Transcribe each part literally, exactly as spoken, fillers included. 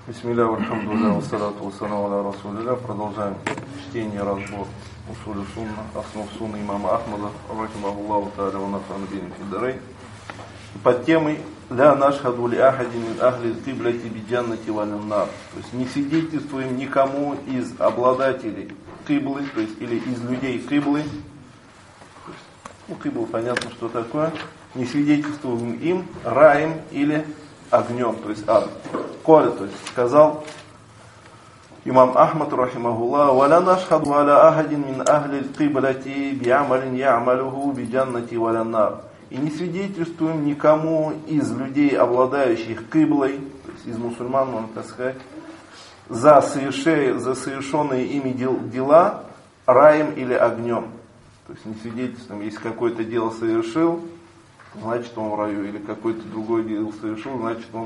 Бисмилля, альхамдулилля, вассалату вассаламу аля расулилля. Продолжаем чтение, разбор усули сунна, основ сунны имама Ахмада, рахимахуллаху тааля ва нафана бихи фид-дарайн. Под темой «Ля нашхаду ли ахади мин ахли кибляти биджаннати валин нар». То есть не свидетельствуем никому из обладателей киблы, то есть или из людей киблы. Ну, кибла понятно, что такое. Не свидетельствуем им раем или огнем, то есть ад. Коля, то есть сказал имам Ахмад, рахимахуллах: «Валя нашхаду аля ахадин мин ахли киблати би'амалин я'малуху биджаннати валин нар». И не свидетельствуем никому из людей, обладающих киблой, то есть из мусульман, можно так сказать, за, соверши, за совершенные ими дел, дела раем или огнем. То есть не свидетельствуем, если какое-то дело совершил, значит он в раю, или какое-то другое дело совершил, значит он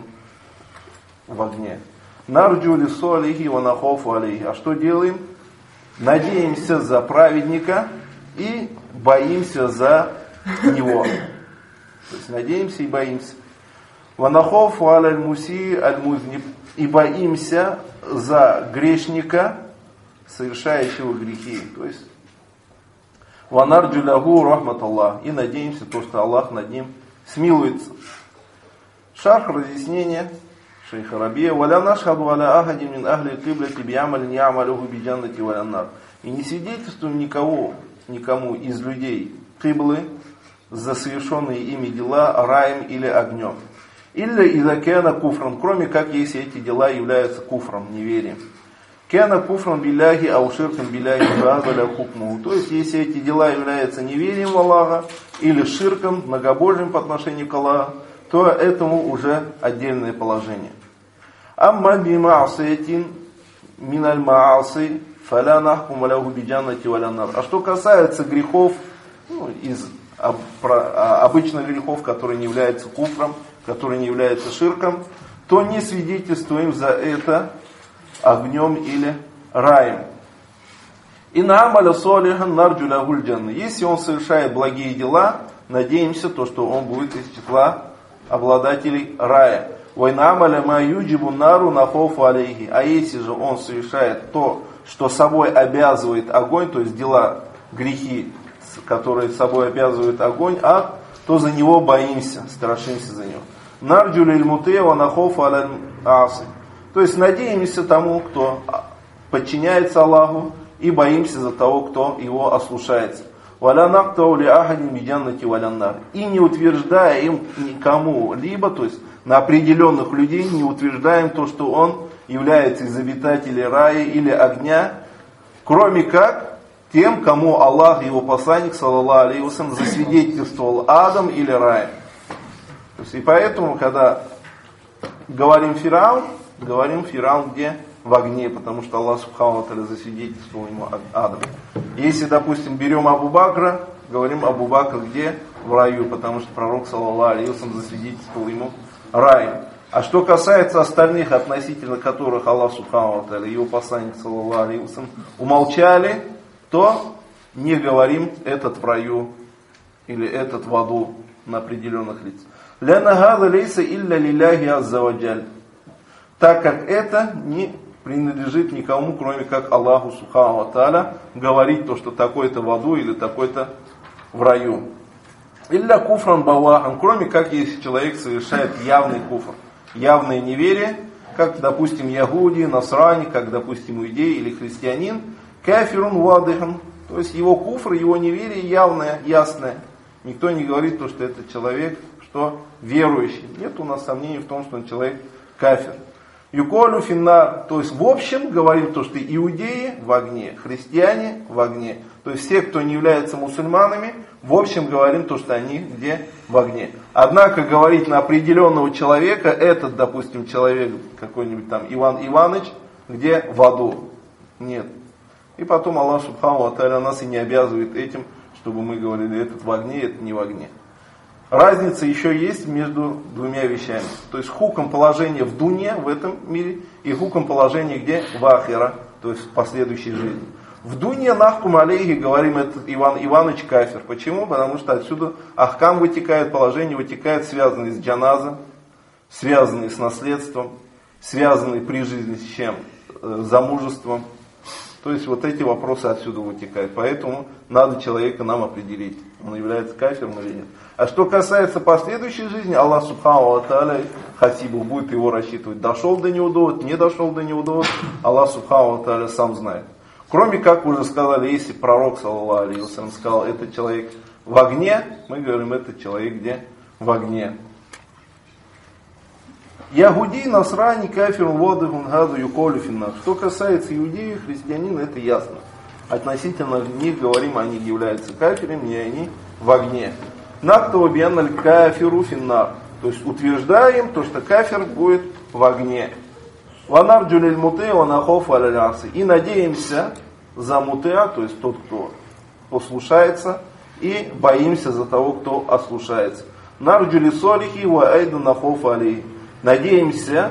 в огне. Нарджу лису алейхи ва нахофу алейхи. А что делаем? Надеемся за праведника и боимся за него. То есть надеемся и боимся. Ва нахофу аляль муси аль музниб. И боимся за грешника, совершающего грехи. То есть ва нарджу лаху рахмат Аллах. И надеемся то, что Аллах над ним смилуется. Шарх, разъяснение шейха Рабия: «Валя нашхаду аля ахади мин ахли киблати би'амалин я'малуху биджаннати валин нар». И не свидетельствуем никого, никому из людей киблы за совершенные ими дела раем или огнем. Илля иза кяна куфран, кроме как если эти дела являются куфром, неверием. Кяна куфран билляхи ау ширкан билляхи фаазаля хукмуху. То есть если эти дела являются неверием в Аллаха или ширком, многобожием по отношению к Аллаху, то этому уже отдельное положение. Амма бимаасиятин миналь мааси фаля нахкум ляху биджаннати валя нар. А что касается грехов, ну, из об, про, обычных грехов, которые не являются куфром, которые не являются ширком, то не свидетельствуем за это огнем или раем. И на амаля солихан нарджу ляхуль джанна. Если он совершает благие дела, надеемся, то, что он будет из числа обладателей рая. Вайна амаля ма юджибу нару нахофу алейхи. А если же он совершает то, что собой обязывает огонь, то есть дела, грехи, которые собой обязывают огонь, а то за него боимся, страшимся за него. Нарджу лиль мутея ва нахофу аля аси. То есть надеемся тому, кто подчиняется Аллаху, и боимся за того, кто его ослушается. Валя нактау ли ахадин биджаннати валин нар. И не утверждая им никому либо, то есть на определенных людей не утверждаем то, что он является из обитателей рая или огня, кроме как тем, кому Аллах и его посланник, саллаллаху алейхи ва саллям, засвидетельствовал адом или раем. То есть, и поэтому, когда говорим Фираун, говорим Фираун где? В огне, потому что Аллах субхану ва тааля засвидетельствовал ему адом. Если, допустим, берем Абу Бакра, говорим Абу Бакр где? В раю, потому что пророк, саллаллаху алейхи ва саллям, засвидетельствовал ему раем. А что касается остальных, относительно которых Аллах субхану ва тааля и его посланник, саллаллаху алейхи ва саллям, умолчали, то не говорим этот в раю или этот в аду на определенных лиц. Ляна хаза лейса илля лилляхи азза ва джаль. Так как это не принадлежит никому, кроме как Аллаху субхану ва тааля, говорить то, что такой-то в аду или такой-то в раю. Илля куфран бавахан, кроме как если человек совершает явный куфр, явное неверие, как, допустим, ягуди, насрани, как, допустим, иудей или христианин, кафирун вадыхан, то есть его куфр, его неверие явное, ясное. Никто не говорит то, что этот человек, что верующий. Нет у нас сомнений в том, что он человек кафир. Юколю финна, то есть в общем говорим то, что иудеи в огне, христиане в огне. То есть все, кто не является мусульманами, в общем говорим то, что они где? В огне. Однако говорить на определенного человека, этот, допустим, человек какой-нибудь там Иван Иванович, где? В аду. Нет. И потом Аллах субхану ва тааля нас и не обязывает этим, чтобы мы говорили, этот в огне, этот не в огне. Разница еще есть между двумя вещами. То есть хуком положения в дуне, в этом мире, и хуком положения где? В ахира, то есть в последующей жизни. В дуне нахкум алейхи говорим, этот Иван Иванович кафир. Почему? Потому что отсюда ахкам вытекает, положение вытекает, связанные с джаназа, связанные с наследством, связанный при жизни с чем? Замужеством. То есть вот эти вопросы отсюда вытекают. Поэтому надо человека нам определить, он является кафиром или нет. А что касается последующей жизни, Аллах Субхану ва Тааля хасибу будет его рассчитывать. Дошел до него довод, не дошел до него довод, Аллах Субхану ва Тааля сам знает. Кроме, как уже сказали, если пророк, саллаллаху алейхи ва саллям, сказал, этот человек в огне, мы говорим, этот человек где? В огне. Ягуди, насрани, кафир, воды, гунгаду, юколю, финнах. Что касается иудеев, христианин, это ясно. Относительно них говорим, они являются кафирами, и они в огне. Нактова бианналь кафиру финнах. То есть утверждаем, то, что кафир будет в огне. Ванар джулиль муте, ванахов алялясы. И надеемся за мутеа, то есть тот, кто послушается, и боимся за того, кто ослушается. Нарджули солихи, ва айду нахов алей. Надеемся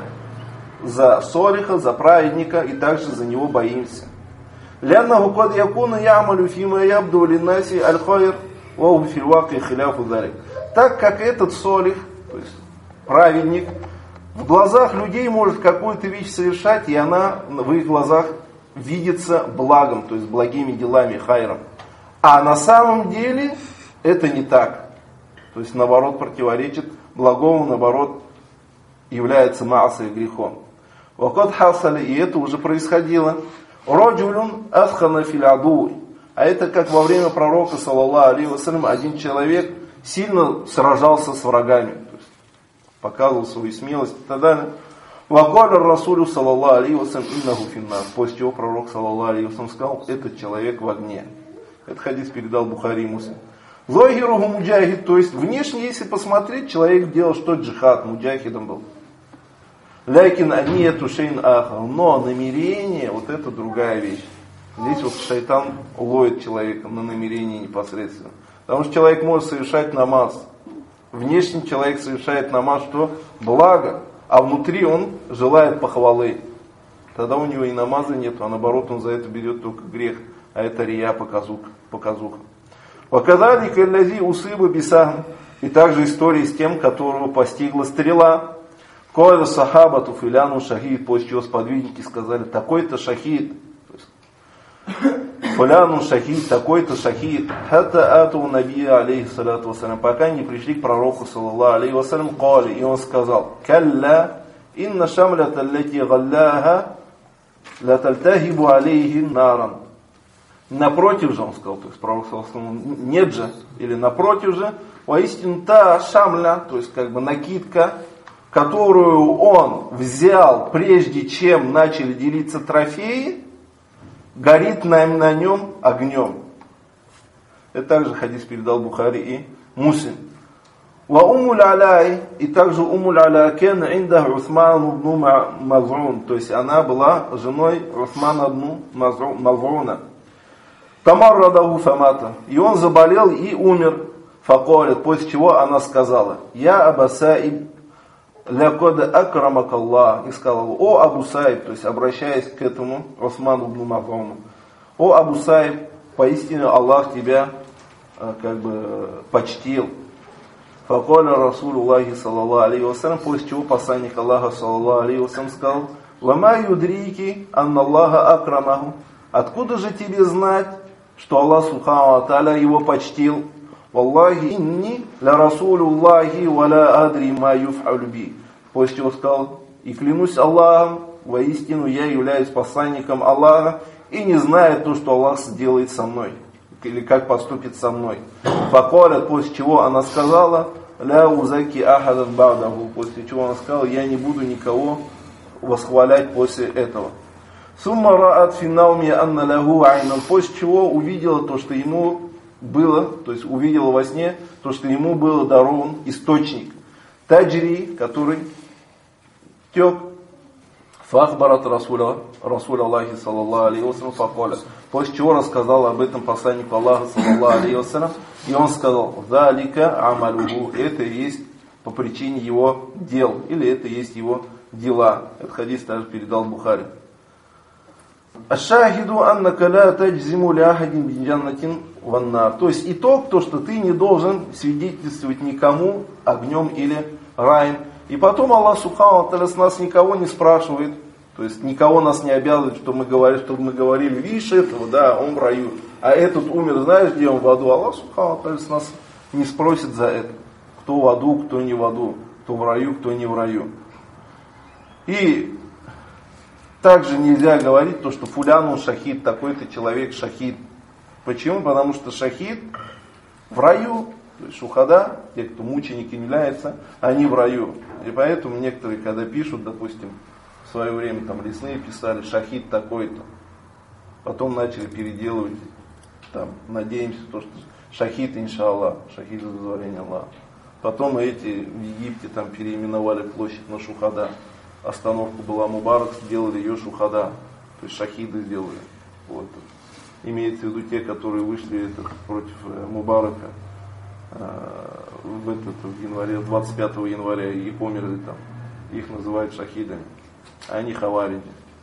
за солиха, за праведника, и также за него боимся. Ляннаху кад якуна ямалю фима ябду линнаси аль-хайр ва хум фил ваки хиляфу залик. Так как этот солих, то есть праведник, в глазах людей может какую-то вещь совершать, и она в их глазах видится благом, то есть благими делами, хайром. А на самом деле это не так. То есть наоборот противоречит благому, наоборот является маасой грехом. Вакад хасали, и это уже происходило. Раджулюн асхана фил аду. А это как во время пророка, саллаллаху алейхи ва саллям, один человек сильно сражался с врагами. То есть показывал свою смелость и так далее. Вакаля расулю, саллаллаху алейхи ва саллям, иннаху финнар. После чего пророк, саллаллаху алейхи ва саллям, сказал, этот человек в огне. Этот хадис передал Бухари и Муслим. Зохируху муджахид, то есть внешне, если посмотреть, человек делал что? Джихад, муджахидом был. Лякин они эту шейн ахал. Но намерение, вот это другая вещь. Здесь вот шайтан ловит человека на намерение непосредственно. Потому что человек может совершать намаз. Внешне человек совершает намаз, что? Благо. А внутри он желает похвалы. Тогда у него и намаза нет, а наоборот он за это берет только грех. А это рия, показуха. показуха. Ваказали каллязи усыбы бисахм. И также история с тем, которого постигла стрела. Коля сахаба туфиляну шахид, после чего сподвижники сказали, такой-то шахид. Фуляну шахид, такой-то шахид. Хатта ату набия алейхи салату вассалям. Пока не пришли к пророку, саллаллаху алейхи вассалям, кали. И он сказал, калля, инна шамлята аллати галляха, ла тальтахибу алейхи наран. Напротив же, он сказал, то есть пророк сказал, нет же, или напротив же, воистину та шамля, то есть как бы накидка, которую он взял, прежде чем начали делиться трофеи, горит на, на нем огнем. Это также хадис передал Бухари и Муслим. Ва умуль аляй, и также умуль аляй кен инда Усман ибн Маз'ун, то есть она была женой Усмана ибн Маз'уна. Тамаррадаху фамата, и он заболел и умер. Факолет, после чего она сказала, я Аба Саиб, лякода акрамак Аллах, и сказала, о Абу Саиб, то есть обращаясь к этому Усману ибн Маз'уну, о Абу Саиб, поистине Аллах тебя как бы почтил. Факоля Расулуллахи саллаллаху алейхи вассалям, после чего посланник Аллаха саллаллаху алейхи вассалям сказал, вама юдрики анна Аллаха акрамаху, откуда же тебе знать, что Аллах субхану ва тааля его почтил? Валлахи инни ля расулуллахи ва ля адри ма юф'алю би. После чего сказал, и клянусь Аллахом, воистину я являюсь посланником Аллаха и не знаю то, что Аллах сделает со мной, или как поступит со мной. Факалят, после чего она сказала, ля узаки ахадан ба'даху, после чего она сказала, я не буду никого восхвалять после этого. Сумма раат фи науми анна лаху айнан, после чего увидела то, что ему было, то есть увидела во сне то, что ему было дарован источник. Таджри, который тек. Фахбарат Расуля, Расуль Аллахи саллаллаху алейхи вассалям, факаля. После чего рассказал об этом посланнику Аллаха саллаллаху алейхи вассалям, и он сказал, залика амалюху, это и есть по причине его дел, или это и есть его дела. Этот хадис также передал Бухари. Ашахиду аннака ла таджзиму ля ахадин бин джаннатин ван нар. То есть итог, то, что ты не должен свидетельствовать никому огнем или раем. И потом Аллах Субхану ва Тааля с нас никого не спрашивает, то есть никого нас не обязывает, чтобы мы говорили, чтобы мы говорили, видишь этого, да, он в раю, а этот умер, знаешь, где он в аду. Аллах Субхану ва Тааля с нас не спросит за это, кто в аду, кто не в аду, кто в раю, кто не в раю. И также нельзя говорить то, что фулян он шахид, такой-то человек шахид. Почему? Потому что шахид в раю, то есть шухада, те, кто мученики являются, они в раю. И поэтому некоторые, когда пишут, допустим, в свое время там лесные писали шахид такой-то, потом начали переделывать, там, надеемся, то, что шахид иншаллах, шахид за дозволение Аллаха. Потом эти в Египте там переименовали площадь на Шухада. Остановка была Мубарак, сделали ее Шухада, то есть шахиды сделали. Вот. Имеется в виду те, которые вышли это, против э, Мубарака э, в, этот, в январе, двадцать пятого января и померли там. Их называют шахидами. Они хавариди.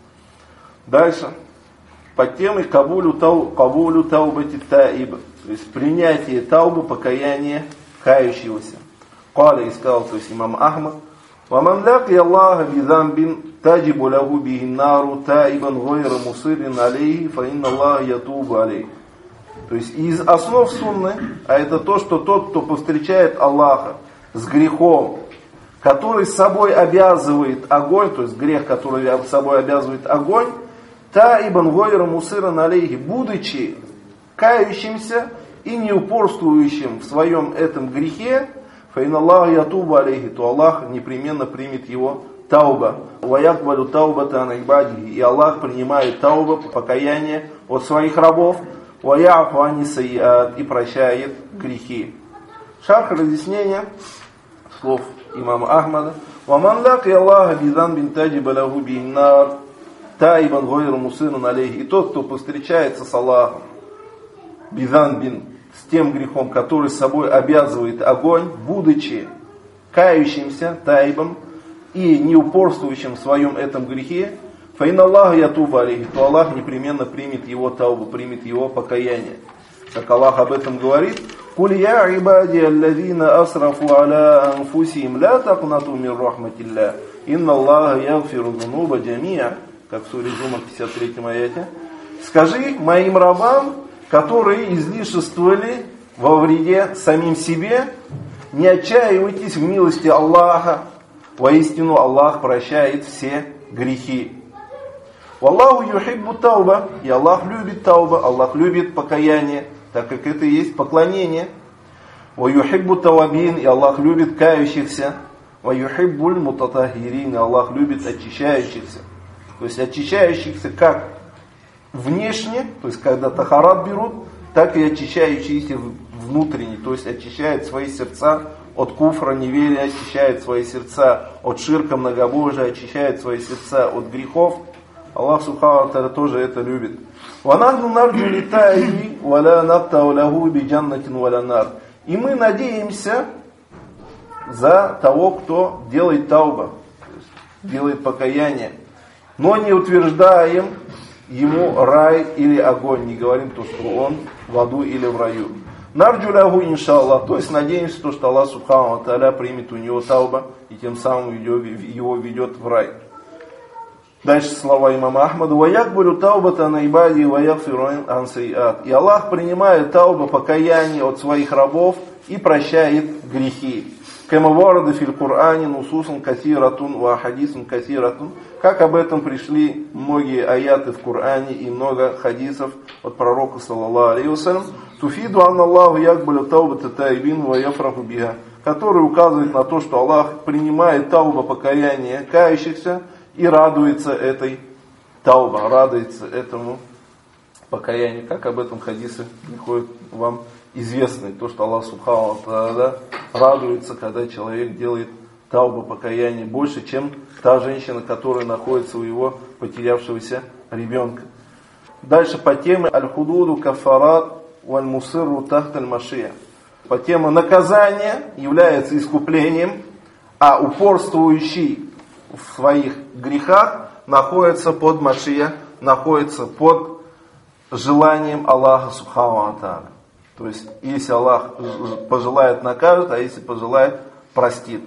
Дальше. Под темой кабулю, тау, кабулю таубати таиба. То есть принятие таубы, покаяния кающегося. Каля и сказал, то есть имам Ахмад. وَمَنْ لَقِيَ اللَّهَ بِذَنْبٍ تَجِبُ لَهُ بِهِ النَّارُ تَائِبًا غَيْرَ مُصِرٍّ عَلَيْهِ فَإِنَّ اللَّهَ يَتُوبُ عَلَيْهِ. То есть из основ сунны, а это то, что тот, кто повстречает Аллаха с грехом, который с собой обязывает огонь, то есть грех, который с собой обязывает огонь, таибан гойра мусиран алейхи, будучи кающимся и не упорствующим в своем этом грехе, фаин Аллах ятубу алейхи, то Аллах непременно примет его тауба. Ваякбалю таубата анайбади, и Аллах принимает тауба, покаяние от своих рабов, ваяфу ани сайят, и прощает грехи. Шарх разъяснения слов имама Ахмада. وَمَنْ لَقِيَ اللَّهَ بِذَنْبٍ تَجِبَ لَهُ بِهِ النَّارُ تَائِبًا غَيْرَ مُصِرٍّ عَلَيْهِ. И тот, кто повстречается с Аллахом, бидзанбин, с тем грехом, который с собой обязывает огонь, будучи кающимся, таибом, и не упорствующим в своем этом грехе, фаин Аллах ятубу алейхи, то Аллах непременно примет его таубу, примет его покаяние. Как Аллах об этом говорит: «Куль я ибади аллазина асрафу аля анфусихим ла такнату мин рахматилля, инна Аллаха ягфиру зунуба джамиа», как в суре Зумар пятьдесят третьем аяте. Скажи моим рабам, которые излишествовали во вреде самим себе, не отчаивайтесь в милости Аллаха, воистину Аллах прощает все грехи. Валлаху юхиббу тауба, и Аллах любит тауба, Аллах любит покаяние, так как это и есть поклонение. Ва юхиббу тавабин, и Аллах любит кающихся. Ва юхиббуль мутатахирин, и Аллах любит очищающихся. То есть очищающихся как внешне, то есть когда тахарат берут, так и очищающиеся внутренне, то есть очищают свои сердца от куфра, неверия, очищают свои сердца от ширка, многобожия, очищают свои сердца от грехов. Аллах Субхану ва Тааля тоже это любит. وَنَحْنُ نَرْجُو لِتَائِبِ وَلَا نَقْتَعُ لَهُ بِجَنَّةٍ وَلَا نَارٍ. И мы надеемся за того, кто делает тауба, делает покаяние, но не утверждаем ему рай или огонь, не говорим то, что он в аду или в раю. Нарджу лаху иншаллах, то есть надеемся, то, что Аллах Субхану ва Тааля примет у него тауба и тем самым его ведет в рай. Дальше слова имама Ахмада. «Ваякбалю таубата на ибади ваякфиру ан сайят». И Аллах принимает тауба, покаяние от своих рабов и прощает грехи. «Кама варада фил Кур'ане нусусан касиратун ва хадисун касиратун». Как об этом пришли многие аяты в Коране и много хадисов от пророка саллаллаху алейхи вассалям. «Туфиду анна Аллаху якбалю таубата таибин ва яфраху биха», который указывает на то, что Аллах принимает тауба, покаяние кающихся, и радуется этой тауба, радуется этому покаянию. Как об этом хадисы приходят вам известны. То, что Аллах Субхану ва Тааля радуется, когда человек делает тауба, покаяние, больше, чем та женщина, которая находится у его потерявшегося ребенка. Дальше по теме аль-худуду кафарат валь-мусирру тахталь машия. По теме наказания является искуплением, а упорствующий в своих грехах находится под машия, находится под желанием Аллаха Субхану ва Тааля. То есть, если Аллах пожелает, накажет, а если пожелает, простит.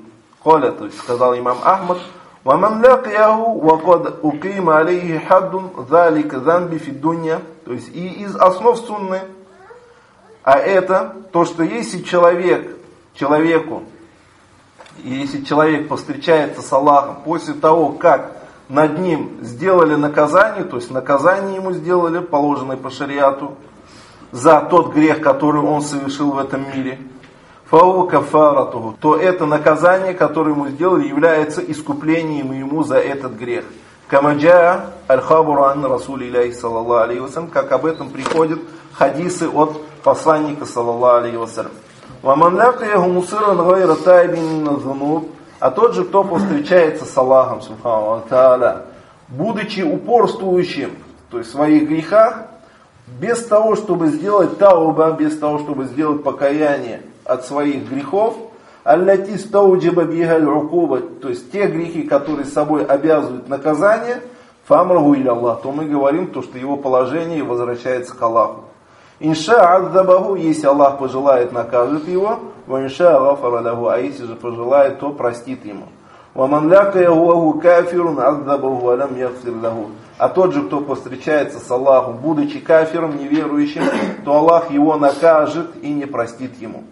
Коля, то есть сказал имам Ахмад, وَمَنْ لَقِيَهُ وَقَدْ أُقِيمَ عَلَيْهِ حَدٌّ ذَلِكَ ذَنْبِ فِي الدُّنْيَا. То есть и из основ сунны, а это то, что если человек, человеку, если человек повстречается с Аллахом после того, как над ним сделали наказание, то есть наказание ему сделали, положенное по шариату, за тот грех, который он совершил в этом мире, фау кафаратуху, то это наказание, которое ему сделали, является искуплением ему за этот грех. Камаджа аль-хабуру ан расулилляхи саллаллаху алейхи вассалям, как об этом приходят хадисы от посланника саллаллаху алейхи вассалям. Ваман лякаяху мусиран гайра тайбин мина зунуб, а тот же, кто повстречается с Аллахом, субхану ва тааля, будучи упорствующим, то есть в своих грехах, без того, чтобы сделать тауба, без того, чтобы сделать покаяние от своих грехов, аллати стауджиба биха аль-укуба, то есть те грехи, которые собой обязывают наказание, фамраху иля Аллах, то мы говорим то, что его положение возвращается к Аллаху. Инша адзабаху, если Аллах пожелает, накажет его, ва инша гафара лаху, а если же пожелает, то простит ему. Ва ман лякаяху кафирун адзабаху алям яхфир лаху. А тот же, кто повстречается с Аллахом, будучи кафиром, неверующим, то Аллах его накажет и не простит ему.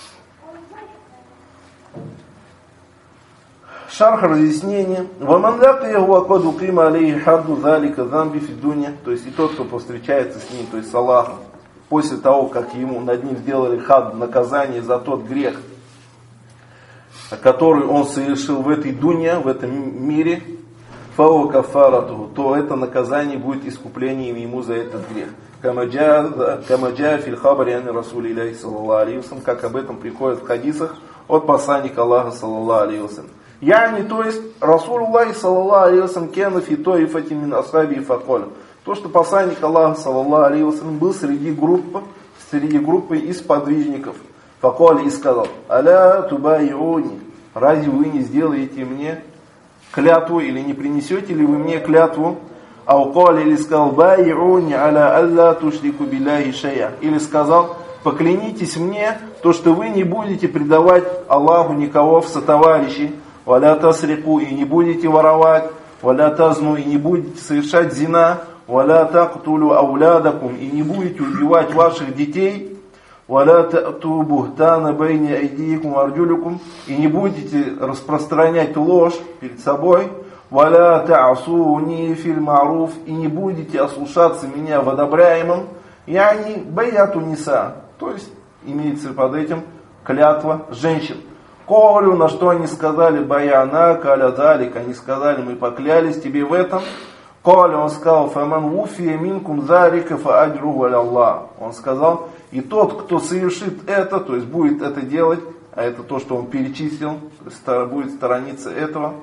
Шарх разъяснение. وَمَنْ لَقِيَهُ وَقَدْ أُقِيمَ عَلَيْهِ حَدُّ ذَلِكَ ذَنْبِ فِي الدُّنْيَا. То есть и тот, кто повстречается с ним, то есть с Аллахом, после того, как ему над ним сделали хад, наказание за тот грех, который он совершил в этой дуне, в этом мире, фау кафаратуху, то это наказание будет искуплением ему за этот грех. Камаджа фил хабари ан расулилляхи саллаллаху алейхи вассалям, как об этом приходит в хадисах от посланника Аллаха саллаллаху алейхи вассалям. Яни, то есть, Расулуллахи саллаллаху алейхи вассалям кена фи тоифати мин асхаби факоля. То, что посланник Аллаха саллаллаху алейхи вассалям был среди группы, среди группы из подвижников. Факоля и сказал: аля тубайюни, разве вы не сделаете мне клятву или не принесете ли вы мне клятву? Ауколя или сказал: байюни аля алла тушрику билляхи шайя. Или сказал: поклянитесь мне, то, что вы не будете предавать Аллаху никого в сотоварищи. Валя тасрику, и не будете воровать, валя тазну, и не будете совершать зина, валя тактулю аулядакум, и не будете убивать ваших детей, валя тату бухтана байни айдиикум арджулюкум, и не будете распространять ложь перед собой, валя таасуни фил маруф, и не будете ослушаться меня в одобряемом, яни байяту ниса, то есть имеется под этим клятва женщин. Колю, на что они сказали: баяна, каля далик, они сказали: мы поклялись тебе в этом. Коля, он сказал: фаман уфия минкум зарика фа аджру аля Аллах. Он сказал: и тот, кто совершит это, то есть будет это делать, а это то, что он перечислил, будет сторониться этого,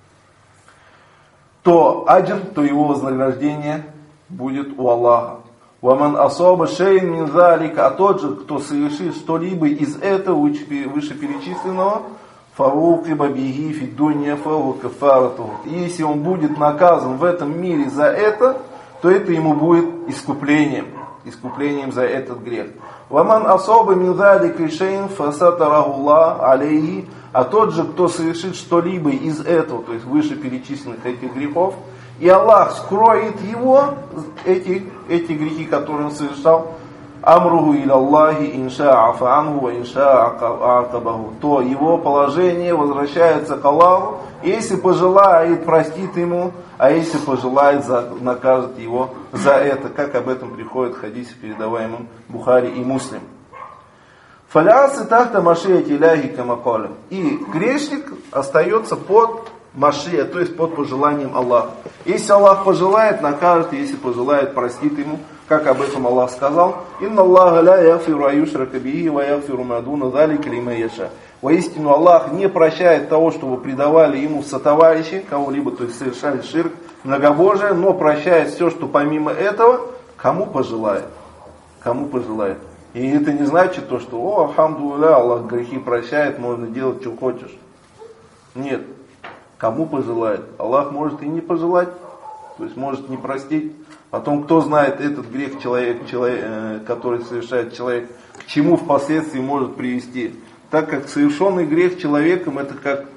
то аджр, то его вознаграждение будет у Аллаха. Ваман асаба шейн мин залика, а тот же, кто совершит что-либо из этого вышеперечисленного, фаукиба биги фи дунья фау кафарату. Если он будет наказан в этом мире за это, то это ему будет искуплением, искуплением за этот грех. Ваман асаба мин залика шейн фасатарахуллах алейхи, а тот же, кто совершит что-либо из этого, то есть вышеперечисленных этих грехов, и Аллах скроет его, эти, эти грехи, которые он совершал, амругу иля Аллахи инша афаанху ва инша акабаху, то его положение возвращается к Аллаху, если пожелает, простит ему, а если пожелает, накажет его за это, как об этом приходит в хадисе, передаваемом Бухари и Муслим. Фалясы тахта машияти ляхи камаколя. И грешник остается под машия, то есть под пожеланием Аллаха. Если Аллах пожелает, накажет, если пожелает, простит ему, как об этом Аллах сказал: «Инна Аллаха ля яфиру аюшрака бихи ва яфиру мадуна залика лиман яша». Воистину Аллах не прощает того, что вы предавали ему сотоварищи, кого-либо, то есть совершали ширк, многобожие, но прощает все, что помимо этого, кому пожелает. Кому пожелает. И это не значит то, что «О, алхамдулилля, Аллах грехи прощает, можно делать, что хочешь». Нет. Кому пожелает. Аллах может и не пожелать, то есть может не простить. Потом, кто знает этот грех, человек, человек, который совершает человек, к чему впоследствии может привести. Так как совершенный грех человеком, это как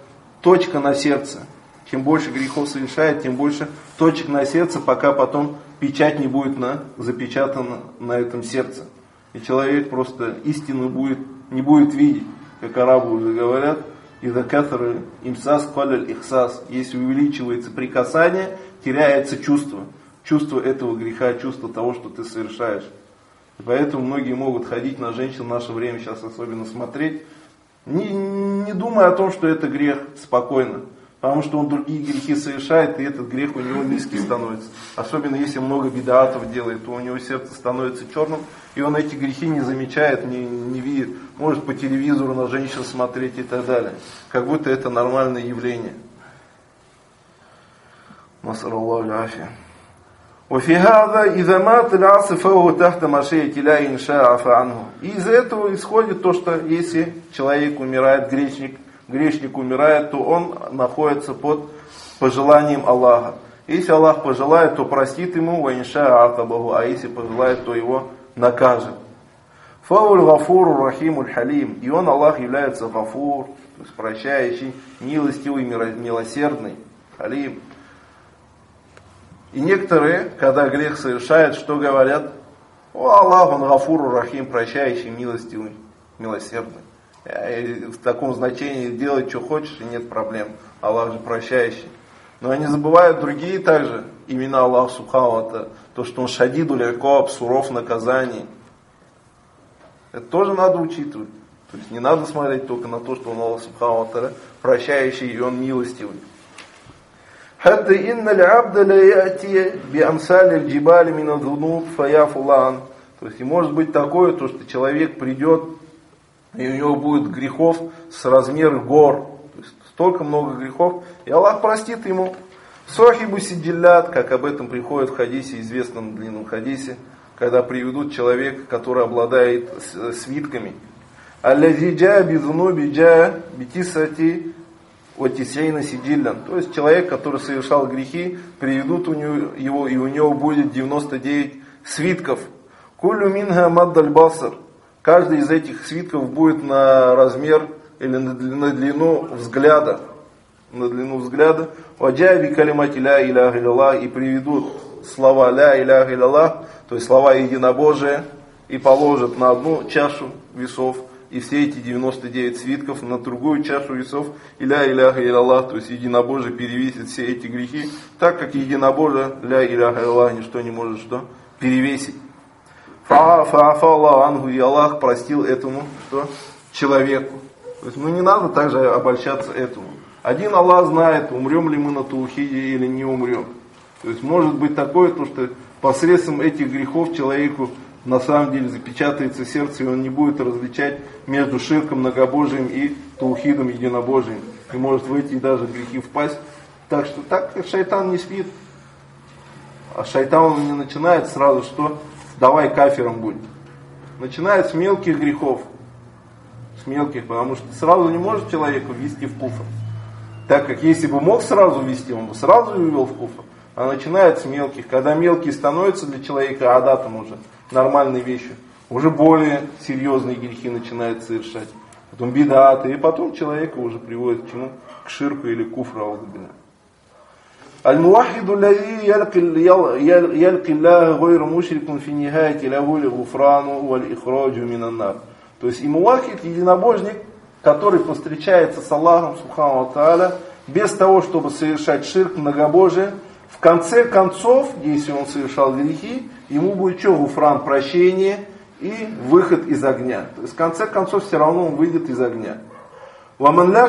точка на сердце. Чем больше грехов совершает, тем больше точек на сердце, пока потом печать не будет на, запечатана на этом сердце. И человек просто истину будет, не будет видеть, как арабы уже говорят. Из-за кафры имсас каляль ихсас. Если увеличивается прикасание, теряется чувство. Чувство этого греха, чувство того, что ты совершаешь. И поэтому многие могут ходить на женщин в наше время, сейчас особенно смотреть, не, не думая о том, что это грех, спокойно. Потому что он другие грехи совершает, и этот грех у него низкий становится. Особенно если много бидаатов делает, то у него сердце становится черным, и он эти грехи не замечает, не, не видит. Может по телевизору на женщин смотреть и так далее. Как будто это нормальное явление. Насраллаху афия. وفي هذا إذا مات العاصي فهو تحت مشيئة الله إن شاء عفى عنه. И из этого исходит то, что если человек умирает, грешник, грешник умирает, то он находится под пожеланием Аллаха. Если Аллах пожелает, то простит ему, ва инша акабаху, а если пожелает, то его накажет. Фауль гафуру рахимуль халим. И он, Аллах, является гафур, то есть прощающий, милостивый, милосердный, халим. И некоторые, когда грех совершают, что говорят? О, Аллах, он гафуру рахим, прощающий, милостивый, милосердный. И в таком значении делай, что хочешь, и нет проблем. Аллах же прощающий. Но они забывают другие также имена Аллаха Субхану, то, что он шадидуль икаб, суров наказаний. Это тоже надо учитывать. То есть не надо смотреть только на то, что он Аллах Субхану прощающий, и он милостивый. حتى إن العبد لا يأتي بأمثال الجبال من الذنوب فيعفو الله عنه. То есть и может быть такое, то, что человек придет, и у него будет грехов с размера гор. То есть столько много грехов, и Аллах простит ему. Сохибу сидиллят, как об этом приходит в хадисе, известном длинном хадисе, когда приведут человека, который обладает свитками. Аллази джа бизунуби джа битисати отисейна сидиллян. То есть человек, который совершал грехи, приведут у него, его, и у него будет девяносто девять свитков. Кулю минха маддаль басар. Каждый из этих свитков будет на размер или на длину взгляда. На длину взгляда. Ваджаби калимати ля иляха илlallah. И приведут слова ля иляха илlallah, то есть слова единобожия, и положат на одну чашу весов. И все эти девяносто девять свитков на другую чашу весов, иля иляха илlallah, то есть единобожие перевесит все эти грехи, так как единобожие, ля иляха илlallah, ничто не может что перевесить. Фаафа Аллаху ангу, и Аллах простил этому что? Человеку. То есть ну не надо также обольщаться этому. Один Аллах знает, умрем ли мы на таухиде или не умрем. То есть может быть такое, то, что посредством этих грехов человеку на самом деле запечатается сердце, и он не будет различать между ширком, многобожием и таухидом, единобожием. И может в эти даже грехи впасть. Так что так шайтан не спит. А шайтан он не начинает сразу, что давай кафиром будь. Начинает с мелких грехов. С мелких, потому что сразу не может человека ввести в куфр. Так как если бы мог сразу ввести, он бы сразу ввел в куфр. А начинает с мелких. Когда мелкие становятся для человека адатом уже, нормальной вещью, уже более серьезные грехи начинает совершать. Потом бидаты, и потом человека уже приводит к чему? К ширку или куфру. аузубилля. Аль-муахиду лази ялки Аллаха гайру мушрикун фи нихаяти лаху лигуфрану валь ихраджу минан-нар. То есть и муахид, единобожник, который повстречается с Аллахом Субхану ва Тааля без того, чтобы совершать ширк, многобожие. В конце концов, если он совершал грехи, ему будет что? Гуфран, прощение и выход из огня. То есть в конце концов все равно он выйдет из огня. А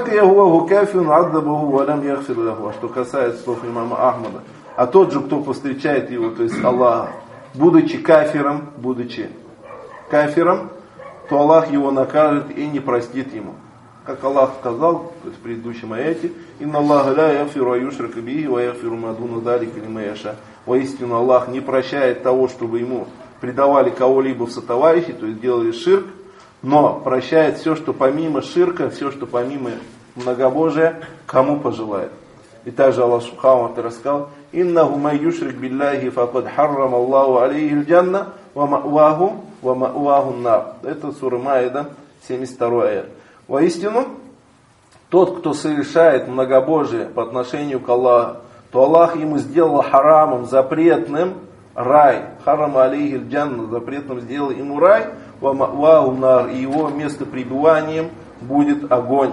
что касается слов имама Ахмада, а тот же, кто повстречает его, то есть Аллаха, будучи кафиром, будучи кафиром, то Аллах его накажет и не простит ему. Как Аллах сказал, то есть в предыдущем аяте, «Инна Аллаха ля яфиру аюшрака бихи, ва яфиру мадуна далика лима яша». Воистину Аллах не прощает того, чтобы ему предавали кого-либо в сотоварищи, то есть делали ширк, но прощает все, что помимо ширка, все, что помимо многобожия, кому пожелает. И также Аллах Субхану ва Тааля сказал, «Иннаху май юшрик билляхи факад харрам Аллаху алейхи аль-джанна, ва ма'ваху, ва ма'ваху нар». Это сура Маида, семьдесят второй аят. Воистину, тот, кто совершает многобожие по отношению к Аллаху, то Аллах ему сделал харамом, запретным рай. Харам алейхи джанна, запретным сделал ему рай, ва ма'ваху нар, и его место пребыванием будет огонь.